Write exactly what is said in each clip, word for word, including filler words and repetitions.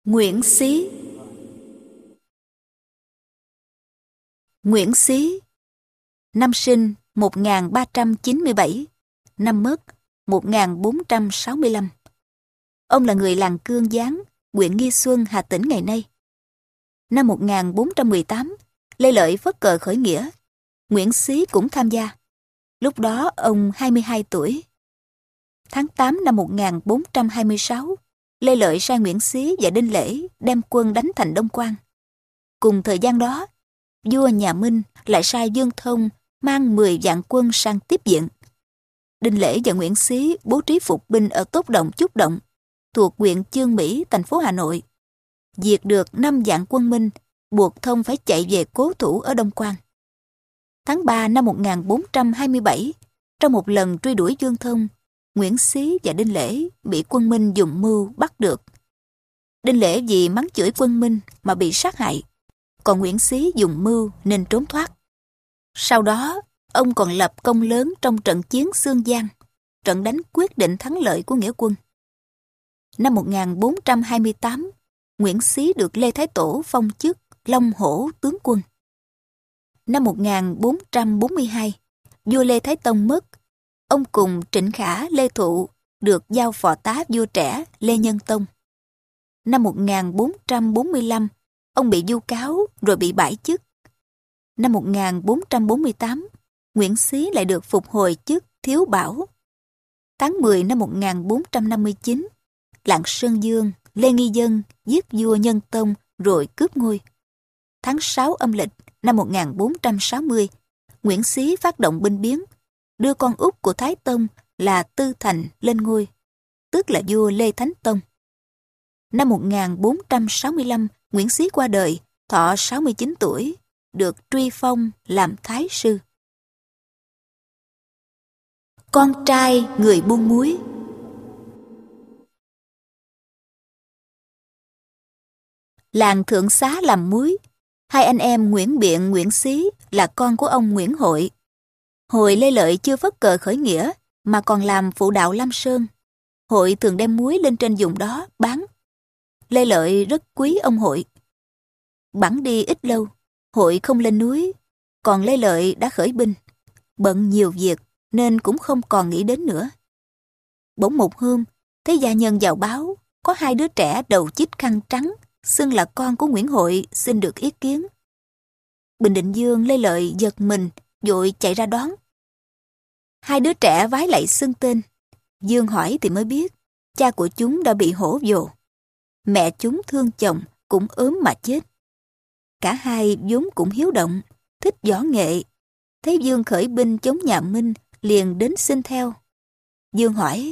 Nguyễn Xí. Nguyễn Xí, năm sinh một nghìn ba trăm chín mươi bảy, năm mất một nghìn bốn trăm sáu mươi lăm. Ông là người làng Cương Gián, huyện Nghi Xuân, Hà Tĩnh ngày nay. Năm một nghìn bốn trăm mười tám, Lê Lợi phất cờ khởi nghĩa. Nguyễn Xí cũng tham gia. Lúc đó ông hai mươi hai tuổi. Tháng tám năm một nghìn bốn trăm hai mươi sáu, Lê Lợi sai Nguyễn Xí và Đinh Lễ đem quân đánh thành Đông Quan. Cùng thời gian đó, vua nhà Minh lại sai Dương Thông mang mười vạn quân sang tiếp viện. Đinh Lễ và Nguyễn Xí bố trí phục binh ở Tốt Động, Chúc Động, thuộc huyện Chương Mỹ, thành phố Hà Nội. Diệt được năm vạn quân Minh, buộc Thông phải chạy về cố thủ ở Đông Quan. Tháng ba năm một nghìn bốn trăm hai mươi bảy, trong một lần truy đuổi Dương Thông, Nguyễn Xí và Đinh Lễ bị quân Minh dùng mưu bắt được. Đinh Lễ vì mắng chửi quân Minh mà bị sát hại, còn Nguyễn Xí dùng mưu nên trốn thoát. Sau đó, ông còn lập công lớn trong trận chiến Xương Giang, trận đánh quyết định thắng lợi của nghĩa quân. Năm một nghìn bốn trăm hai mươi tám, Nguyễn Xí được Lê Thái Tổ phong chức Long Hổ tướng quân. Năm một nghìn bốn trăm bốn mươi hai, vua Lê Thái Tông mất. Ông cùng Trịnh Khả, Lê Thụ được giao phò tá vua trẻ Lê Nhân Tông. Năm một nghìn bốn trăm bốn mươi lăm, ông bị vu cáo rồi bị bãi chức. Năm một nghìn bốn trăm bốn mươi tám, Nguyễn Xí lại được phục hồi chức Thiếu Bảo. Tháng mười năm một nghìn bốn trăm năm mươi chín, Lạng Sơn Dương, Lê Nghi Dân giết vua Nhân Tông rồi cướp ngôi. Tháng sáu âm lịch năm một nghìn bốn trăm sáu mươi, Nguyễn Xí phát động binh biến, đưa con út của Thái Tông là Tư Thành lên ngôi, tức là vua Lê Thánh Tông. Năm một nghìn bốn trăm sáu mươi lăm, Nguyễn Xí qua đời, thọ sáu mươi chín tuổi, được truy phong làm thái sư. Con trai người buôn muối. Làng Thượng Xá làm muối. Hai anh em Nguyễn Biện, Nguyễn Xí là con của ông Nguyễn Hội. Hồi Lê Lợi chưa phất cờ khởi nghĩa mà còn làm phụ đạo Lam Sơn. Hội thường đem muối lên trên vùng đó bán. Lê Lợi rất quý ông Hội. Bẵng đi ít lâu, Hội không lên núi, còn Lê Lợi đã khởi binh. Bận nhiều việc nên cũng không còn nghĩ đến nữa. Bỗng một hôm, thấy gia nhân vào báo có hai đứa trẻ đầu chích khăn trắng, xưng là con của Nguyễn Hội xin được ý kiến. Bình Định Dương Lê Lợi giật mình, vội chạy ra đón. Hai đứa trẻ vái lạy xưng tên. Dương hỏi thì mới biết, cha của chúng đã bị hổ vồ. Mẹ chúng thương chồng, cũng ốm mà chết. Cả hai vốn cũng hiếu động, thích võ nghệ. Thấy Dương khởi binh chống nhà Minh, liền đến xin theo. Dương hỏi,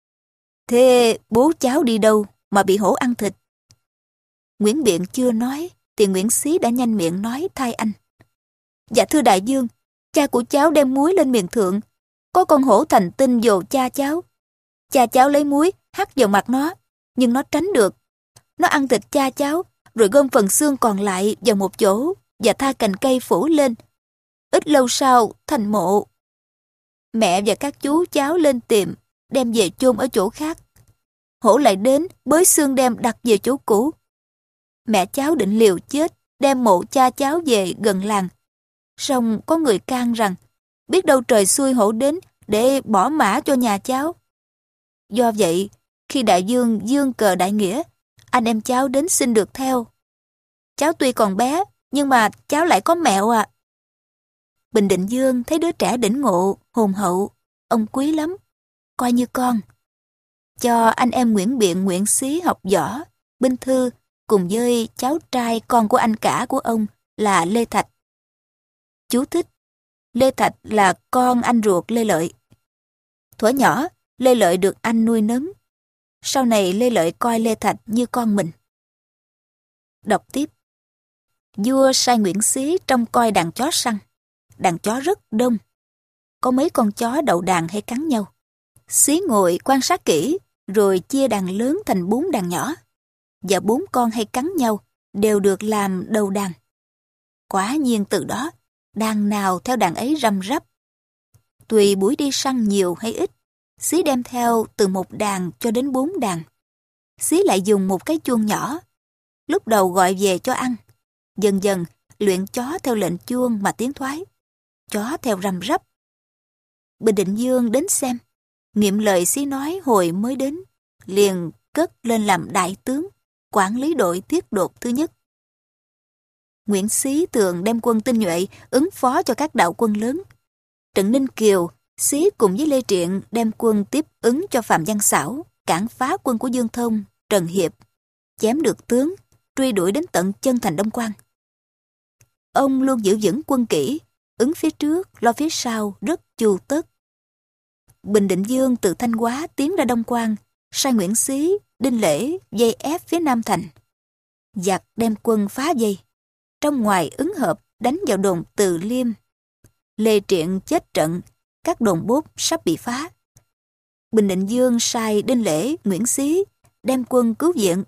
thế bố cháu đi đâu mà bị hổ ăn thịt? Nguyễn Biện chưa nói, thì Nguyễn Xí đã nhanh miệng nói thay anh. Dạ thưa đại dương, cha của cháu đem muối lên miền thượng. Có con hổ thành tinh vồ cha cháu. Cha cháu lấy muối hắt vào mặt nó, nhưng nó tránh được. Nó ăn thịt cha cháu, rồi gom phần xương còn lại vào một chỗ và tha cành cây phủ lên. Ít lâu sau, thành mộ. Mẹ và các chú cháu lên tìm, đem về chôn ở chỗ khác. Hổ lại đến, bới xương đem đặt về chỗ cũ. Mẹ cháu định liều chết, đem mộ cha cháu về gần làng. Song có người can rằng, biết đâu trời xui hổ đến để bỏ mã cho nhà cháu. Do vậy, khi đại dương dương cờ đại nghĩa, anh em cháu đến xin được theo. Cháu tuy còn bé, nhưng mà cháu lại có mẹo à. Bình Định Dương thấy đứa trẻ đỉnh ngộ, hồn hậu, ông quý lắm, coi như con. Cho anh em Nguyễn Biện, Nguyễn Xí học võ, binh thư, cùng với cháu trai con của anh cả của ông là Lê Thạch. Chú thích: Lê Thạch là con anh ruột Lê Lợi. Thuở nhỏ, Lê Lợi được anh nuôi nấng. Sau này Lê Lợi coi Lê Thạch như con mình. Đọc tiếp. Vua sai Nguyễn Xí trông coi đàn chó săn. Đàn chó rất đông. Có mấy con chó đầu đàn hay cắn nhau. Xí ngồi quan sát kỹ, rồi chia đàn lớn thành bốn đàn nhỏ. Và bốn con hay cắn nhau đều được làm đầu đàn. Quả nhiên từ đó, đàn nào theo đàn ấy răm rắp. Tùy buổi đi săn nhiều hay ít, Xí đem theo từ một đàn cho đến bốn đàn. Xí lại dùng một cái chuông nhỏ, lúc đầu gọi về cho ăn, dần dần luyện chó theo lệnh chuông mà tiến thoái, chó theo răm rắp. Bình Định Dương đến xem, nghiệm lời xí nói hồi mới đến, liền cất lên làm đại tướng, quản lý đội tiết đột thứ nhất. Nguyễn Xí thường đem quân tinh nhuệ ứng phó cho các đạo quân lớn. Trận Ninh Kiều, Xí cùng với Lê Triện đem quân tiếp ứng cho Phạm Văn Xảo, cản phá quân của Dương Thông, Trần Hiệp, chém được tướng, truy đuổi đến tận chân thành Đông Quan. Ông luôn giữ vững quân kỹ, ứng phía trước, lo phía sau, rất chu tất. Bình Định Dương từ Thanh Hóa tiến ra Đông Quan, sai Nguyễn Xí, Đinh Lễ dây ép phía Nam Thành. Giặc đem quân phá dây, trong ngoài ứng hợp đánh vào đồn Từ Liêm. Lê Triện chết trận, các đồn bốt sắp bị phá. Bình Định Dương sai Đinh Lễ, Nguyễn Xí đem quân cứu viện.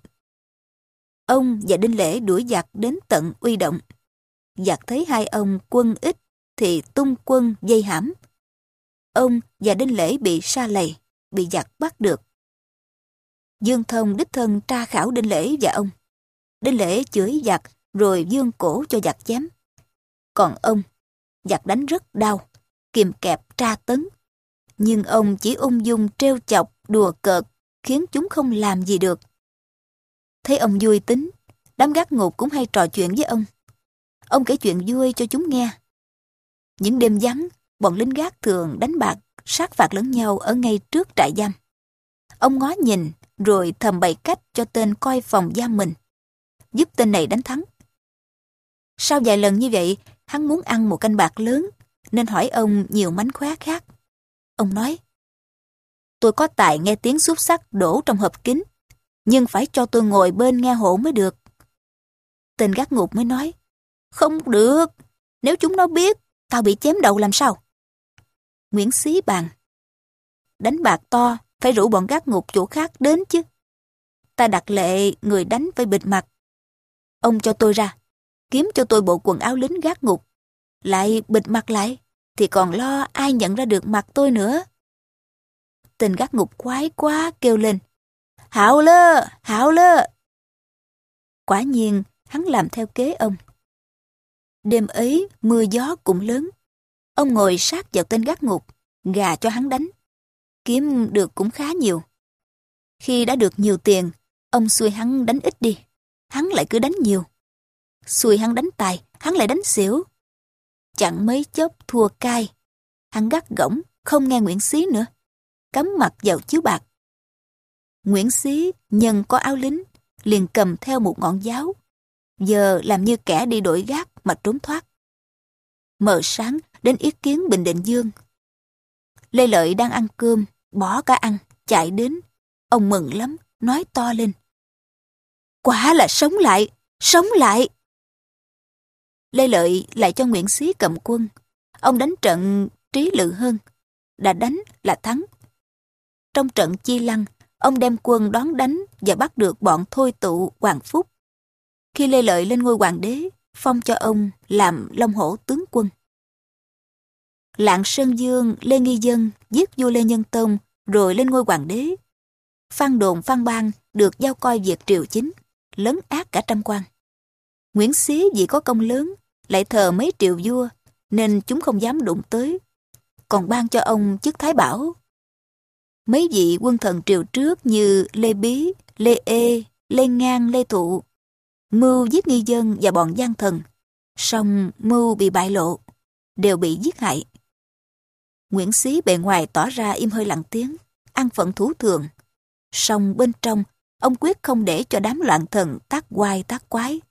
Ông và Đinh Lễ đuổi giặc đến tận Uy Động. Giặc thấy hai ông quân ít thì tung quân vây hãm. Ông và Đinh Lễ bị sa lầy, bị giặc bắt được. Dương Thông đích thân tra khảo Đinh Lễ và ông. Đinh Lễ chửi giặc rồi vươn cổ cho giặc chém. Còn ông, giặc đánh rất đau, kìm kẹp tra tấn. Nhưng ông chỉ ung dung trêu chọc, đùa cợt, khiến chúng không làm gì được. Thấy ông vui tính, đám gác ngục cũng hay trò chuyện với ông. Ông kể chuyện vui cho chúng nghe. Những đêm vắng, bọn lính gác thường đánh bạc, sát phạt lẫn nhau ở ngay trước trại giam. Ông ngó nhìn, rồi thầm bày cách cho tên coi phòng giam mình, giúp tên này đánh thắng. Sau vài lần như vậy, hắn muốn ăn một canh bạc lớn, nên hỏi ông nhiều mánh khóe khác. Ông nói, tôi có tài nghe tiếng xúc xắc đổ trong hộp kính, nhưng phải cho tôi ngồi bên nghe hộ mới được. Tên gác ngục mới nói, không được, nếu chúng nó biết, tao bị chém đầu làm sao? Nguyễn Xí bàn, đánh bạc to, phải rủ bọn gác ngục chỗ khác đến chứ. Ta đặt lệ người đánh phải bịt mặt. Ông cho tôi ra, kiếm cho tôi bộ quần áo lính gác ngục, lại bịt mặt lại, thì còn lo ai nhận ra được mặt tôi nữa. Tên gác ngục khoái quá kêu lên, hạo lơ, hạo lơ. Quả nhiên, hắn làm theo kế ông. Đêm ấy, mưa gió cũng lớn. Ông ngồi sát vào tên gác ngục, gà cho hắn đánh. Kiếm được cũng khá nhiều. Khi đã được nhiều tiền, ông xui hắn đánh ít đi. Hắn lại cứ đánh nhiều. Xui hắn đánh tài, hắn lại đánh xỉu. Chẳng mấy chốc thua cai. Hắn gắt gỏng, không nghe Nguyễn Xí nữa. Cắm mặt vào chiếu bạc. Nguyễn Xí nhân có áo lính, liền cầm theo một ngọn giáo. Giờ làm như kẻ đi đổi gác mà trốn thoát. Mờ sáng đến ý kiến Bình Định Dương. Lê Lợi đang ăn cơm, bỏ cả ăn, chạy đến. Ông mừng lắm, nói to lên. Quả là sống lại, sống lại. Lê Lợi lại cho Nguyễn Xí cầm quân. Ông đánh trận trí lự hơn. Đã đánh là thắng. Trong trận Chi Lăng, ông đem quân đón đánh và bắt được bọn Thôi Tụ, Hoàng Phúc. Khi Lê Lợi lên ngôi hoàng đế, phong cho ông làm Long Hổ tướng quân. Lạng Sơn Dương Lê Nghi Dân giết vua Lê Nhân Tông rồi lên ngôi hoàng đế. Phan Đồn Phan Bang được giao coi việc triều chính, lấn át cả trăm quan. Nguyễn Xí vì có công lớn, lại thờ mấy triệu vua, nên chúng không dám đụng tới, còn ban cho ông chức Thái Bảo. Mấy vị quân thần triều trước như Lê Bí, Lê Ê, Lê Ngang, Lê Thụ, mưu giết Nghi Dân và bọn gian thần, song mưu bị bại lộ, đều bị giết hại. Nguyễn Xí bề ngoài tỏ ra im hơi lặng tiếng, ăn phận thủ thường, song bên trong ông quyết không để cho đám loạn thần tác oai tác quái.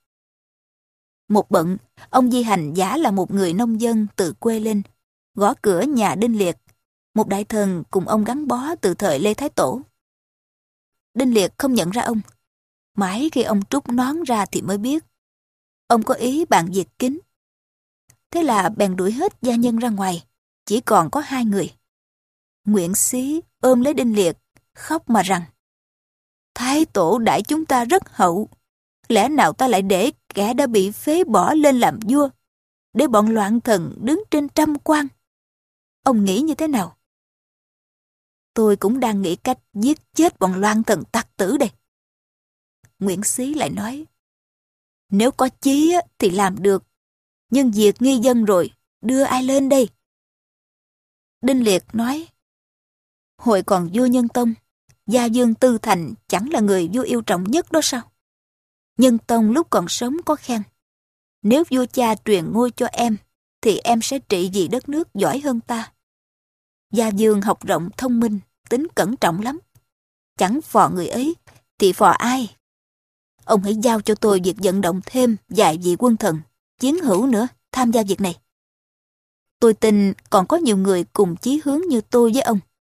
Một bận, ông Di Hành giả là một người nông dân từ quê lên, gõ cửa nhà Đinh Liệt, một đại thần cùng ông gắn bó từ thời Lê Thái Tổ. Đinh Liệt không nhận ra ông, mãi khi ông trút nón ra thì mới biết. Ông có ý bàn việc kín. Thế là bèn đuổi hết gia nhân ra ngoài, chỉ còn có hai người. Nguyễn Xí ôm lấy Đinh Liệt, khóc mà rằng, Thái Tổ đãi chúng ta rất hậu, lẽ nào ta lại để kẻ đã bị phế bỏ lên làm vua, để bọn loạn thần đứng trên trăm quan? Ông nghĩ như thế nào? Tôi cũng đang nghĩ cách giết chết bọn loạn thần tặc tử đây. Nguyễn Xí lại nói, Nếu có chí á, thì làm được. Nhưng việc nghi dân rồi, đưa ai lên đây? Đinh Liệt nói, hồi còn vua Nhân Tông, Gia Dương Tư Thành chẳng là người vua yêu trọng nhất đó sao? Nhân Tông lúc còn sống có khen, nếu vua cha truyền ngôi cho em, thì em sẽ trị vì đất nước giỏi hơn ta. Gia Dương học rộng thông minh, tính cẩn trọng lắm. Chẳng phò người ấy, thì phò ai? Ông hãy giao cho tôi việc vận động thêm vài vị quân thần, chiến hữu nữa, tham gia việc này. Tôi tin còn có nhiều người cùng chí hướng như tôi với ông.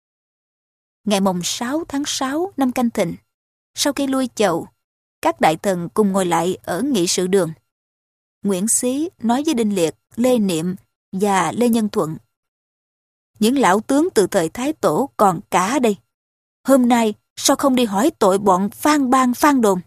Ngày mồng sáu tháng sáu năm Canh Thìn, sau khi lui chầu, các đại thần cùng ngồi lại ở nghị sự đường. Nguyễn Xí nói với Đinh Liệt, Lê Niệm và Lê Nhân Thuận, những lão tướng từ thời Thái Tổ còn cả đây. Hôm nay sao không đi hỏi tội bọn Phan Bang Phan Đồn?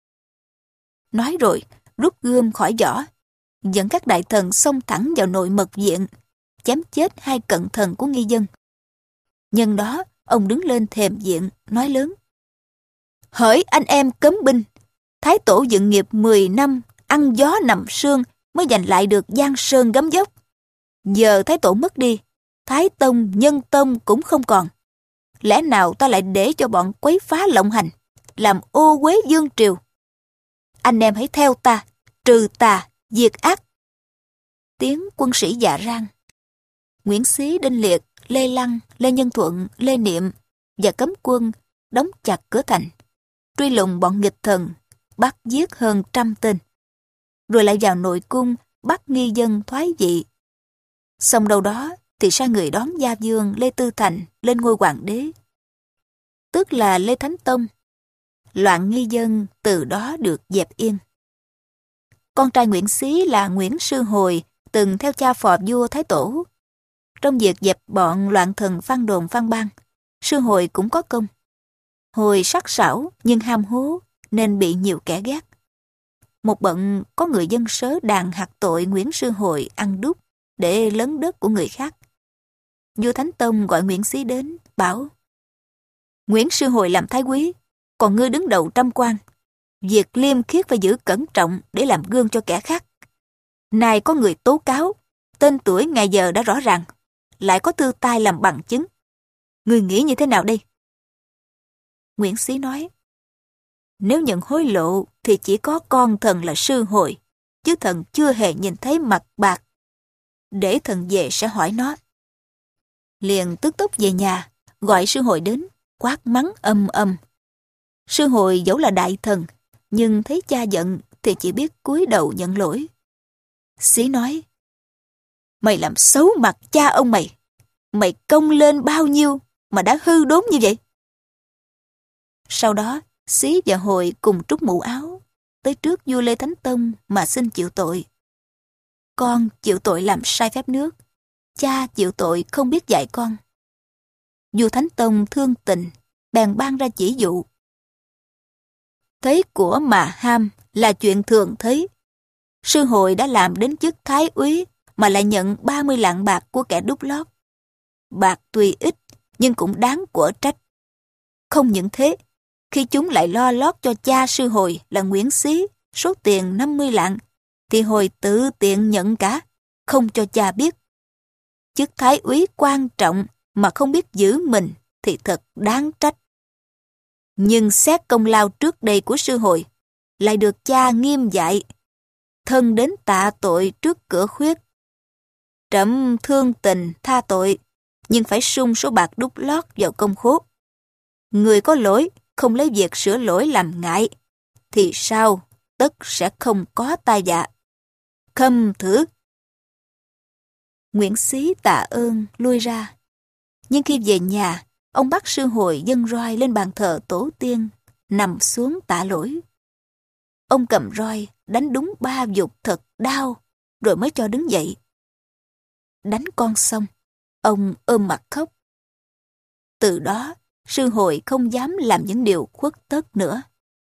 Nói rồi, rút gươm khỏi vỏ, dẫn các đại thần xông thẳng vào nội mật viện, chém chết hai cận thần của nghi dân. Nhân đó, ông đứng lên thềm viện, nói lớn, hỡi anh em cấm binh, Thái Tổ dựng nghiệp mười năm, ăn gió nằm sương mới giành lại được giang sơn gấm dốc. Giờ Thái Tổ mất đi, Thái Tông, Nhân Tông cũng không còn. Lẽ nào ta lại để cho bọn quấy phá lộng hành, làm ô uế vương triều? Anh em hãy theo ta, trừ tà, diệt ác. Tiếng quân sĩ dạ rang. Nguyễn Xí, Đinh Liệt, Lê Lăng, Lê Nhân Thuận, Lê Niệm và cấm quân đóng chặt cửa thành, truy lùng bọn nghịch thần, bắt giết hơn trăm tên. Rồi lại vào nội cung bắt nghi dân thoái vị. Xong đâu đó thì sai người đón Gia Vương Lê Tư Thành lên ngôi hoàng đế, tức là Lê Thánh Tông. Loạn nghi dân từ đó được dẹp yên. Con trai Nguyễn Xí là Nguyễn Sư Hồi từng theo cha phò vua Thái Tổ. Trong việc dẹp bọn loạn thần Phan Đồn Phan Bang, Sư Hồi cũng có công. Hồi sắc sảo nhưng ham hố nên bị nhiều kẻ ghét. Một bận có người dân sớ đàn hạt tội Nguyễn Sư Hồi ăn đúc để lấn đất của người khác. Vua Thánh Tông gọi Nguyễn Xí đến, bảo, Nguyễn Sư Hồi làm thái quý, còn ngươi đứng đầu trăm quan. Việc liêm khiết phải giữ cẩn trọng để làm gương cho kẻ khác. Nay có người tố cáo, tên tuổi ngày giờ đã rõ ràng, lại có thư tai làm bằng chứng. Ngươi nghĩ như thế nào đây? Nguyễn Xí nói, nếu nhận hối lộ thì chỉ có con thần là Sư Hồi, chứ thần chưa hề nhìn thấy mặt bạc. Để thần về sẽ hỏi nó. Liền tức tốc về nhà, gọi Sư Hồi đến, quát mắng âm âm. Sư Hồi dẫu là đại thần, nhưng thấy cha giận thì chỉ biết cúi đầu nhận lỗi. Xí nói, mày làm xấu mặt cha ông mày. Mày công lên bao nhiêu mà đã hư đốn như vậy? Sau đó, Xí và Hồi cùng trút mũ áo, tới trước vua Lê Thánh Tông mà xin chịu tội. Con chịu tội làm sai phép nước, cha chịu tội không biết dạy con. Vua Thánh Tông thương tình, bèn ban ra chỉ dụ. Thấy của mà ham là chuyện thường thấy. Sư Hồi đã làm đến chức thái úy mà lại nhận ba mươi lạng bạc của kẻ đút lót. Bạc tuy ít nhưng cũng đáng của trách. Không những thế, khi chúng lại lo lót cho cha Sư Hồi là Nguyễn Xí số tiền năm mươi lạng, thì Hồi tự tiện nhận cả, không cho cha biết. Chức thái úy quan trọng mà không biết giữ mình thì thật đáng trách. Nhưng xét công lao trước đây của Sư Hồi, lại được cha nghiêm dạy, thân đến tạ tội trước cửa khuyết. Trẫm thương tình tha tội, nhưng phải sung số bạc đút lót vào công khố. Người có lỗi không lấy việc sửa lỗi làm ngại, thì sao tất sẽ không có tai vạ. Khâm thử. Nguyễn Xí tạ ơn lui ra. Nhưng khi về nhà, ông bắt Sư Hồi dâng roi lên bàn thờ tổ tiên, nằm xuống tạ lỗi. Ông cầm roi đánh đúng ba vụt thật đau, rồi mới cho đứng dậy. Đánh con xong, ông ôm mặt khóc. Từ đó, Sư Hồi không dám làm những điều khuất tất nữa.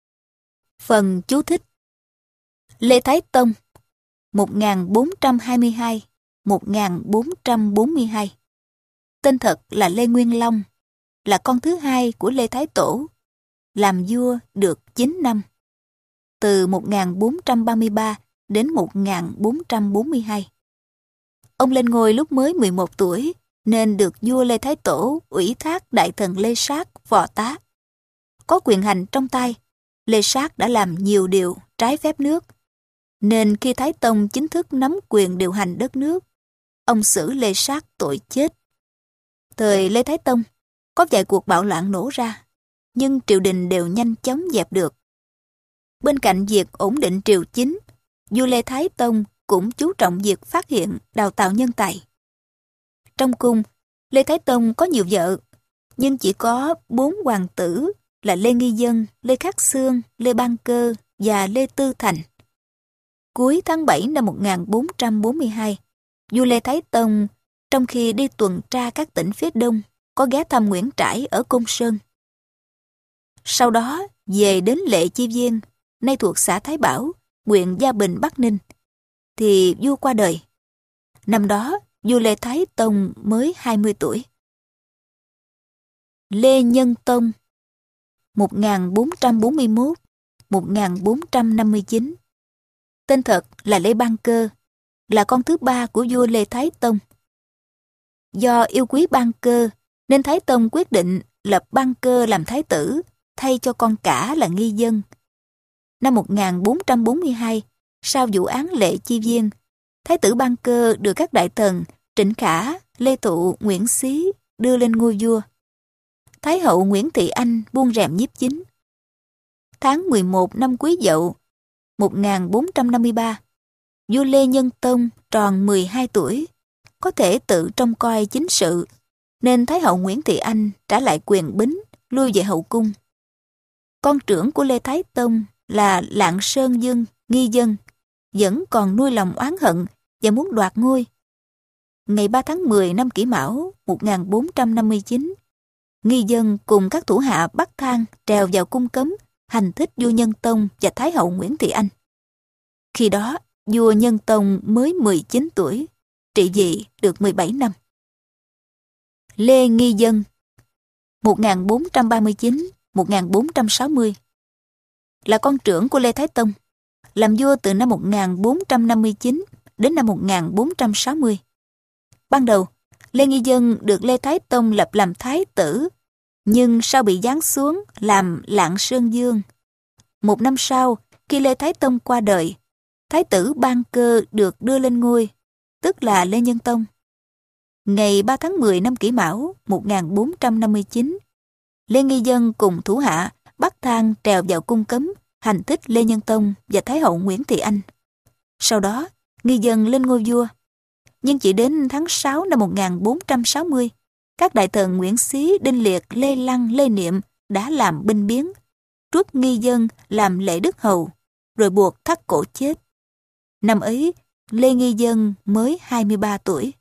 Phần chú thích. Lê Thái Tông một nghìn bốn trăm hai mươi hai đến một nghìn bốn trăm bốn mươi hai. Tên thật là Lê Nguyên Long, là con thứ hai của Lê Thái Tổ, làm vua được chín năm. từ một nghìn bốn trăm ba mươi ba đến một nghìn bốn trăm bốn mươi hai. Ông lên ngôi lúc mới mười một tuổi, nên được vua Lê Thái Tổ ủy thác đại thần Lê Sát phò tá. Có quyền hành trong tay, Lê Sát đã làm nhiều điều trái phép nước, nên khi Thái Tông chính thức nắm quyền điều hành đất nước, ông xử Lê Sát tội chết. Thời Lê Thái Tông, có vài cuộc bạo loạn nổ ra, nhưng triều đình đều nhanh chóng dẹp được. Bên cạnh việc ổn định triều chính, vua Lê Thái Tông cũng chú trọng việc phát hiện, đào tạo nhân tài. Trong cung, Lê Thái Tông có nhiều vợ, nhưng chỉ có bốn hoàng tử là Lê Nghi Dân, Lê Khắc Xương, Lê Ban Cơ và Lê Tư Thành. Cuối tháng bảy năm một nghìn bốn trăm bốn mươi hai, vua Lê Thái Tông trong khi đi tuần tra các tỉnh phía đông có ghé thăm Nguyễn Trãi ở Côn Sơn. Sau đó về đến Lệ Chi Viên, nay thuộc xã Thái Bảo, huyện Gia Bình, Bắc Ninh, thì vua qua đời. Năm đó, vua Lê Thái Tông mới hai mươi tuổi. Lê Nhân Tông một nghìn bốn trăm bốn mươi mốt đến một nghìn bốn trăm năm mươi chín. Tên thật là Lê Ban Cơ, là con thứ ba của vua Lê Thái Tông. Do yêu quý Ban Cơ, nên Thái Tông quyết định lập Ban Cơ làm thái tử, thay cho con cả là Nghi Dân. Năm một nghìn bốn trăm bốn mươi hai, sau vụ án Lệ Chi Viên, thái tử Ban Cơ được các đại thần Trịnh Khả, Lê Thụ, Nguyễn Xí đưa lên ngôi vua. Thái hậu Nguyễn Thị Anh buông rèm nhiếp chính. Tháng mười một năm Quý Dậu một nghìn bốn trăm năm mươi ba, vua Lê Nhân Tông tròn mười hai tuổi, có thể tự trông coi chính sự, nên Thái hậu Nguyễn Thị Anh trả lại quyền bính, lui về hậu cung. Con trưởng của Lê Thái Tông là Lạng Sơn Dương, Nghi Dân, vẫn còn nuôi lòng oán hận và muốn đoạt ngôi. Ngày ba tháng mười năm Kỷ Mão một nghìn bốn trăm năm mươi chín, Nghi Dân cùng các thủ hạ bắt thang trèo vào cung cấm, hành thích vua Nhân Tông và Thái hậu Nguyễn Thị Anh. Khi đó, vua Nhân Tông mới mười chín tuổi, trị vì được mười bảy năm. Lê Nghi Dân một nghìn bốn trăm ba mươi chín đến một nghìn bốn trăm sáu mươi, là con trưởng của Lê Thái Tông, làm vua từ năm một nghìn bốn trăm năm mươi chín đến năm một nghìn bốn trăm sáu mươi. Ban đầu, Lê Nghi Dân được Lê Thái Tông lập làm thái tử, nhưng sau bị giáng xuống làm Lạng Sơn Dương. Một năm sau, khi Lê Thái Tông qua đời, thái tử Ban Cơ được đưa lên ngôi, tức là Lê Nhân Tông. Ngày ba tháng mười năm Kỷ Mão một nghìn bốn trăm năm mươi chín, Lê Nghi Dân cùng thủ hạ bắt thang trèo vào cung cấm, hành thích Lê Nhân Tông và Thái hậu Nguyễn Thị Anh. Sau đó, Nghi Dân lên ngôi vua. Nhưng chỉ đến tháng sáu năm một nghìn bốn trăm sáu mươi, các đại thần Nguyễn Xí, Đinh Liệt, Lê Lăng, Lê Niệm đã làm binh biến, truất Nghi Dân làm lễ đức hầu, rồi buộc thắt cổ chết. Năm ấy, Lê Nghi Dân mới hai mươi ba tuổi.